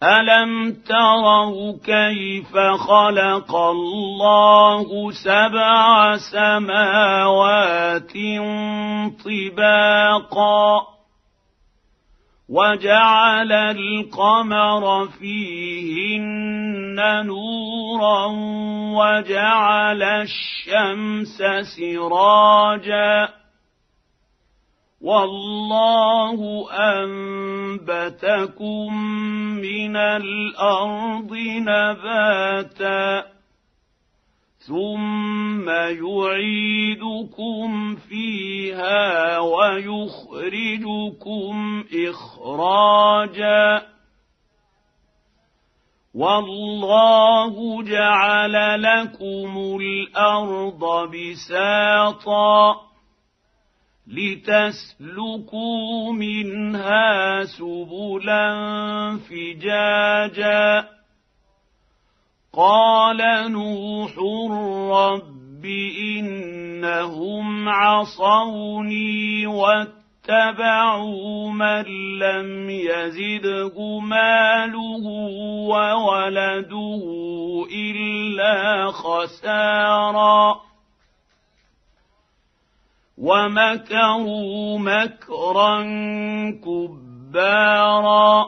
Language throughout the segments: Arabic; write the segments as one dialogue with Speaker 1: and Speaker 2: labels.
Speaker 1: ألم تروا كيف خلق الله 7 سماوات طباقا وجعل القمر فيهن نورا وجعل الشمس سراجا والله أنبتكم من الأرض نباتا ثم يعيدكم فيها ويخرجكم إخراجا والله جعل لكم الأرض بساطا لتسلكوا منها سبلا فجاجا قال نوح رب إنهم عصوني واتبعوا من لم يزده ماله وولده إلا خسارا ومكروا مكرا كبارا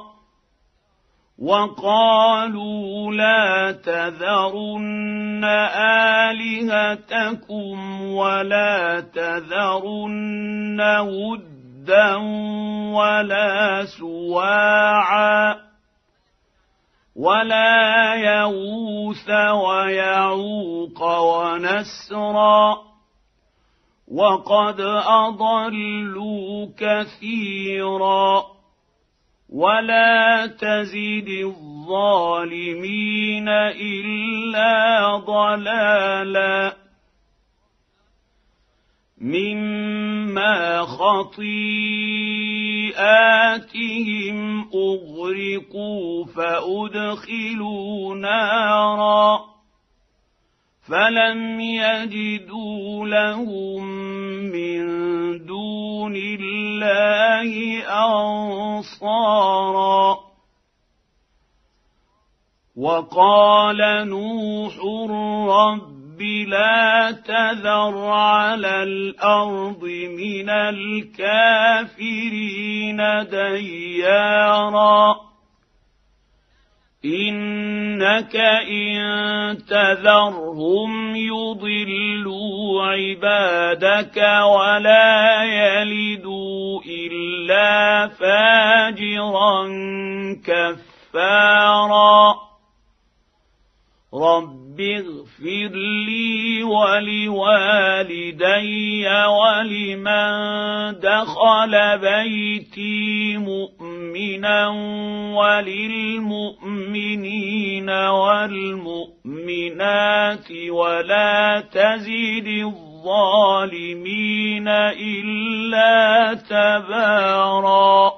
Speaker 1: وقالوا لا تذرن آلهتكم ولا تذرن ودا ولا سواعا ولا يغوث ويعوق ونسرا وقد أضلوا كثيرا ولا تزد الظالمين إلا ضلالا مما خطيئاتهم أغرقوا فأدخلوا نارا فلم يجدوا لهم من دون الله أنصارا وقال نوح رب لا تذر على الأرض من الكافرين ديارا إنك إن تذرهم يضلوا عبادك ولا يلدوا إلا فاجرا كفارا رب اغفر لي ولوالدي ولمن دخل بيتي مؤمنا وللمؤمنين والمؤمنات ولا تزد الظالمين إلا تبارا.